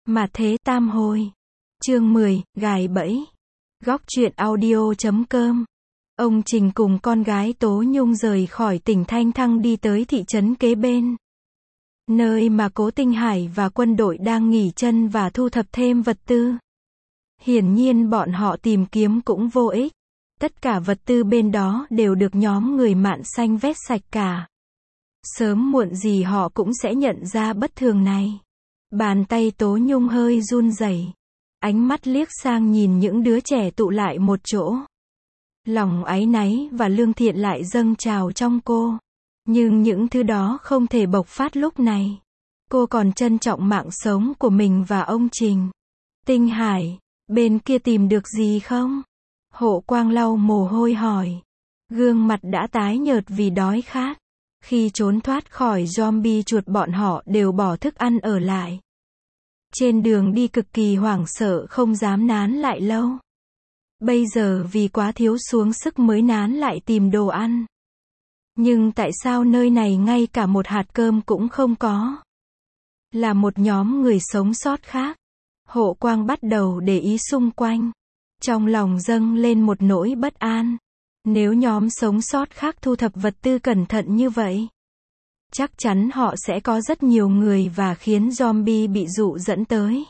Mà thế tam hồi. Chương 10, gài bẫy. Góc truyện audio.com. Ông Trình cùng con gái Tố Nhung rời khỏi tỉnh Thanh Thăng đi tới thị trấn kế bên. Nơi mà Cố Tinh Hải và quân đội đang nghỉ chân và thu thập thêm vật tư. Hiển nhiên bọn họ tìm kiếm cũng vô ích. Tất cả vật tư bên đó đều được nhóm người Mạn Xanh vét sạch cả. Sớm muộn gì họ cũng sẽ nhận ra bất thường này. Bàn tay Tố Nhung hơi run rẩy. Ánh mắt liếc sang nhìn những đứa trẻ tụ lại một chỗ. Lòng áy náy và lương thiện lại dâng trào trong cô. Nhưng những thứ đó không thể bộc phát lúc này. Cô còn trân trọng mạng sống của mình và ông Trình. Tinh Hải, bên kia tìm được gì không? Hộ Quang lau mồ hôi hỏi. Gương mặt đã tái nhợt vì đói khát. Khi trốn thoát khỏi zombie chuột bọn họ đều bỏ thức ăn ở lại. Trên đường đi cực kỳ hoảng sợ không dám nán lại lâu. Bây giờ vì quá thiếu xuống sức mới nán lại tìm đồ ăn. Nhưng tại sao nơi này ngay cả một hạt cơm cũng không có? Là một nhóm người sống sót khác. Hộ Quang bắt đầu để ý xung quanh. Trong lòng dâng lên một nỗi bất an. Nếu nhóm sống sót khác thu thập vật tư cẩn thận như vậy, chắc chắn họ sẽ có rất nhiều người và khiến zombie bị dụ dẫn tới.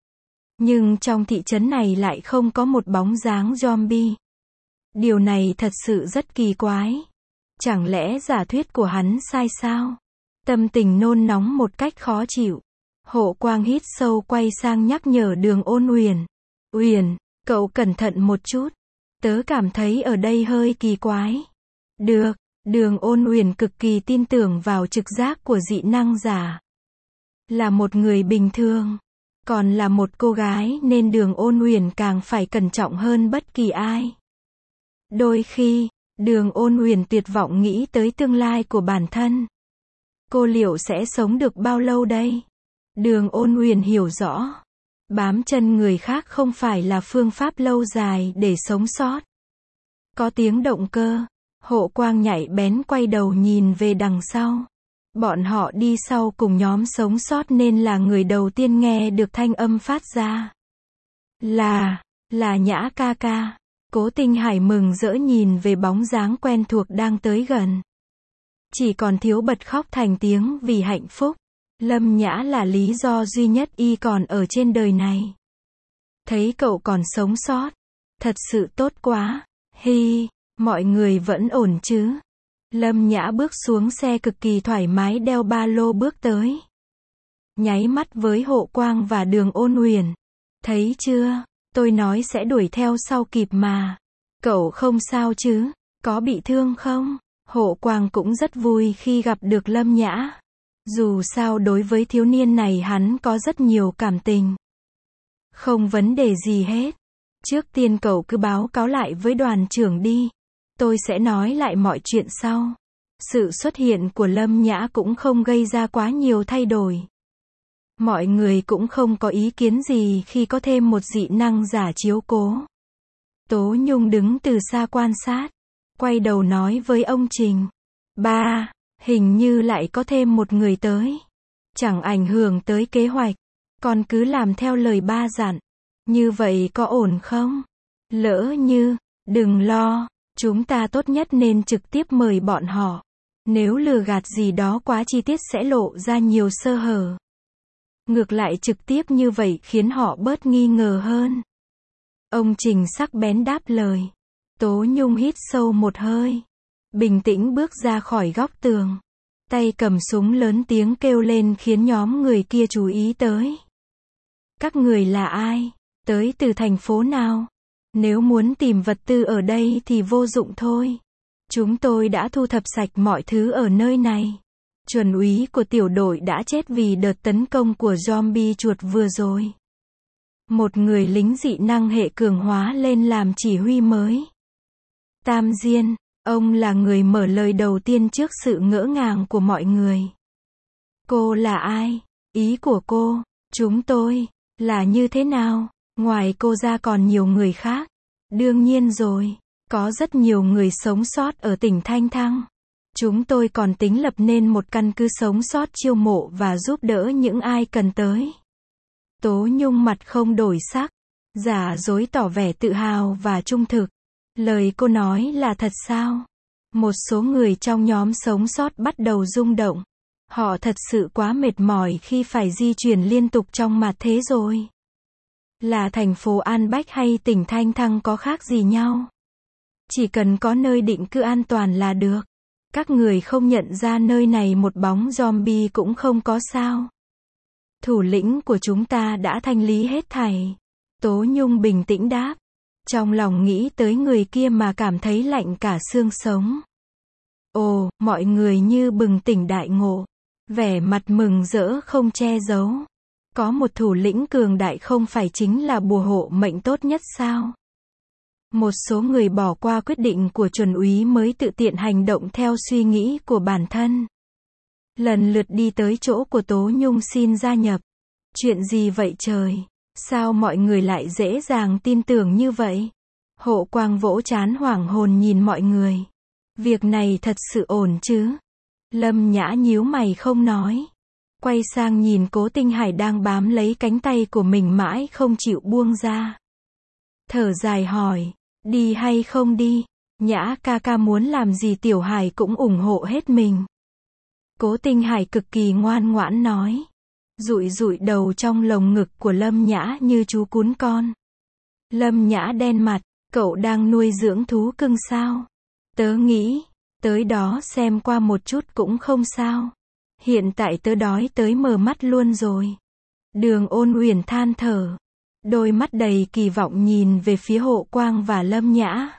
Nhưng trong thị trấn này lại không có một bóng dáng zombie. Điều này thật sự rất kỳ quái. Chẳng lẽ giả thuyết của hắn sai sao? Tâm tình nôn nóng một cách khó chịu. Hộ Quang hít sâu quay sang nhắc nhở Đường Ôn Uyển. Uyển, cậu cẩn thận một chút. Tớ cảm thấy ở đây hơi kỳ quái. Được, Đường Ôn Uyển cực kỳ tin tưởng vào trực giác của dị năng giả. Là một người bình thường, còn là một cô gái nên Đường Ôn Uyển càng phải cẩn trọng hơn bất kỳ ai. Đôi khi, Đường Ôn Uyển tuyệt vọng nghĩ tới tương lai của bản thân. Cô liệu sẽ sống được bao lâu đây? Đường Ôn Uyển hiểu rõ. Bám chân người khác không phải là phương pháp lâu dài để sống sót. Có tiếng động cơ. Hộ Quang nhạy bén quay đầu nhìn về đằng sau. Bọn họ đi sau cùng nhóm sống sót nên là người đầu tiên nghe được thanh âm phát ra. Là Nhã ca ca. Cố Tinh Hải mừng rỡ nhìn về bóng dáng quen thuộc đang tới gần. Chỉ còn thiếu bật khóc thành tiếng vì hạnh phúc. Lâm Nhã là lý do duy nhất y còn ở trên đời này. Thấy cậu còn sống sót. Thật sự tốt quá. Hi, mọi người vẫn ổn chứ? Lâm Nhã bước xuống xe cực kỳ thoải mái đeo ba lô bước tới. Nháy mắt với Hộ Quang và Đường Ôn Uyển. Thấy chưa? Tôi nói sẽ đuổi theo sau kịp mà. Cậu không sao chứ? Có bị thương không? Hộ Quang cũng rất vui khi gặp được Lâm Nhã. Dù sao đối với thiếu niên này hắn có rất nhiều cảm tình. Không vấn đề gì hết. Trước tiên cậu cứ báo cáo lại với đoàn trưởng đi. Tôi sẽ nói lại mọi chuyện sau. Sự xuất hiện của Lâm Nhã cũng không gây ra quá nhiều thay đổi. Mọi người cũng không có ý kiến gì khi có thêm một dị năng giả chiếu cố. Tố Nhung đứng từ xa quan sát. Quay đầu nói với ông Trình. Ba, hình như lại có thêm một người tới. Chẳng ảnh hưởng tới kế hoạch. Con cứ làm theo lời ba dặn. Như vậy có ổn không? Lỡ như, đừng lo. Chúng ta tốt nhất nên trực tiếp mời bọn họ. Nếu lừa gạt gì đó quá chi tiết sẽ lộ ra nhiều sơ hở. Ngược lại trực tiếp như vậy khiến họ bớt nghi ngờ hơn. Ông Trình sắc bén đáp lời. Tố Nhung hít sâu một hơi. Bình tĩnh bước ra khỏi góc tường. Tay cầm súng lớn tiếng kêu lên khiến nhóm người kia chú ý tới. Các người là ai? Tới từ thành phố nào? Nếu muốn tìm vật tư ở đây thì vô dụng thôi. Chúng tôi đã thu thập sạch mọi thứ ở nơi này. Chuẩn úy của tiểu đội đã chết vì đợt tấn công của zombie chuột vừa rồi. Một người lính dị năng hệ cường hóa lên làm chỉ huy mới. Tam Diên, ông là người mở lời đầu tiên trước sự ngỡ ngàng của mọi người. Cô là ai? Ý của cô, chúng tôi, là như thế nào? Ngoài cô ra còn nhiều người khác. Đương nhiên rồi, có rất nhiều người sống sót ở tỉnh Thanh Thăng. Chúng tôi còn tính lập nên một căn cứ sống sót chiêu mộ và giúp đỡ những ai cần tới. Tố Nhung mặt không đổi sắc, giả dối tỏ vẻ tự hào và trung thực. Lời cô nói là thật sao? Một số người trong nhóm sống sót bắt đầu rung động. Họ thật sự quá mệt mỏi khi phải di chuyển liên tục trong mặt thế rồi. Là thành phố An Bách hay tỉnh Thanh Thăng có khác gì nhau? Chỉ cần có nơi định cư an toàn là được. Các người không nhận ra nơi này một bóng zombie cũng không có sao. Thủ lĩnh của chúng ta đã thanh lý hết thảy. Tố Nhung bình tĩnh đáp. Trong lòng nghĩ tới người kia mà cảm thấy lạnh cả xương sống. Ồ, mọi người như bừng tỉnh đại ngộ. Vẻ mặt mừng rỡ không che giấu. Có một thủ lĩnh cường đại không phải chính là bùa hộ mệnh tốt nhất sao? Một số người bỏ qua quyết định của chuẩn úy mới tự tiện hành động theo suy nghĩ của bản thân. Lần lượt đi tới chỗ của Tố Nhung xin gia nhập. Chuyện gì vậy trời? Sao mọi người lại dễ dàng tin tưởng như vậy? Hộ Quang vỗ trán hoảng hồn nhìn mọi người. Việc này thật sự ổn chứ? Lâm Nhã nhíu mày không nói. Quay sang nhìn Cố Tinh Hải đang bám lấy cánh tay của mình mãi không chịu buông ra. Thở dài hỏi, đi hay không đi? Nhã ca ca muốn làm gì Tiểu Hải cũng ủng hộ hết mình. Cố Tinh Hải cực kỳ ngoan ngoãn nói. Dụi dụi đầu trong lồng ngực của Lâm Nhã như chú cún con. Lâm Nhã đen mặt, cậu đang nuôi dưỡng thú cưng sao? Tớ nghĩ, tới đó xem qua một chút cũng không sao. Hiện tại tớ đói tới mờ mắt luôn rồi. Đường Ôn Uyển than thở. Đôi mắt đầy kỳ vọng nhìn về phía Hộ Quang và Lâm Nhã.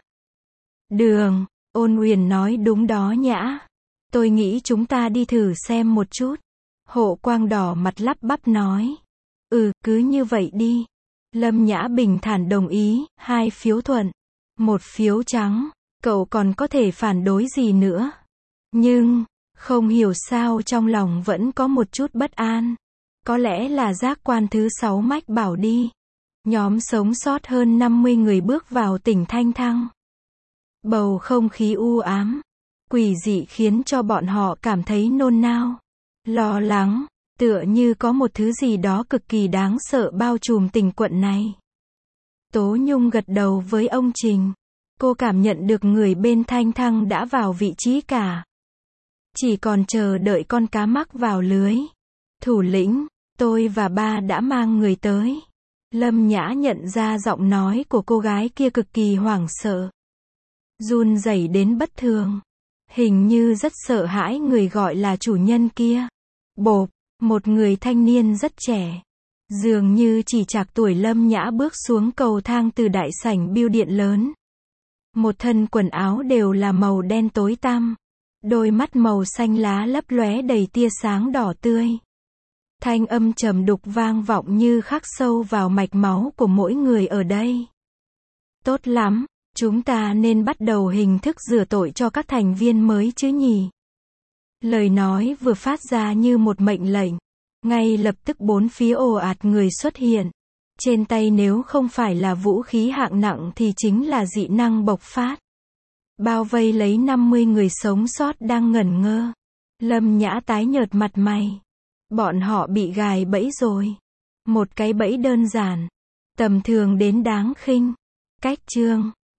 Đường, Ôn Uyển nói đúng đó Nhã. Tôi nghĩ chúng ta đi thử xem một chút. Hộ Quang đỏ mặt lắp bắp nói. Cứ như vậy đi. Lâm Nhã bình thản đồng ý, 2 phiếu thuận, 1 phiếu trắng. Cậu còn có thể phản đối gì nữa? Nhưng, không hiểu sao trong lòng vẫn có một chút bất an. Có lẽ là giác quan thứ 6 mách bảo đi. Nhóm sống sót hơn 50 người bước vào tỉnh Thanh Thăng. Bầu không khí u ám, quỷ dị khiến cho bọn họ cảm thấy nôn nao, lo lắng, tựa như có một thứ gì đó cực kỳ đáng sợ bao trùm tỉnh quận này. Tố Nhung gật đầu với ông Trình. Cô cảm nhận được người bên Thanh Thăng đã vào vị trí cả. Chỉ còn chờ đợi con cá mắc vào lưới. Thủ lĩnh, tôi và ba đã mang người tới. Lâm Nhã nhận ra giọng nói của cô gái kia cực kỳ hoảng sợ. Run rẩy đến bất thường. Hình như rất sợ hãi người gọi là chủ nhân kia. Bộp, một người thanh niên rất trẻ. Dường như chỉ trạc tuổi Lâm Nhã bước xuống cầu thang từ đại sảnh bưu điện lớn. Một thân quần áo đều là màu đen tối tăm. Đôi mắt màu xanh lá lấp lóe đầy tia sáng đỏ tươi. Thanh âm trầm đục vang vọng như khắc sâu vào mạch máu của mỗi người ở đây. Tốt lắm, chúng ta nên bắt đầu hình thức rửa tội cho các thành viên mới chứ nhỉ? Lời nói vừa phát ra như một mệnh lệnh. Ngay lập tức bốn phía ồ ạt người xuất hiện. Trên tay nếu không phải là vũ khí hạng nặng thì chính là dị năng bộc phát. Bao vây lấy 50 người sống sót đang ngẩn ngơ. Lâm Nhã tái nhợt mặt mày. Bọn họ bị gài bẫy rồi. Một cái bẫy đơn giản, tầm thường đến đáng khinh. Cách chương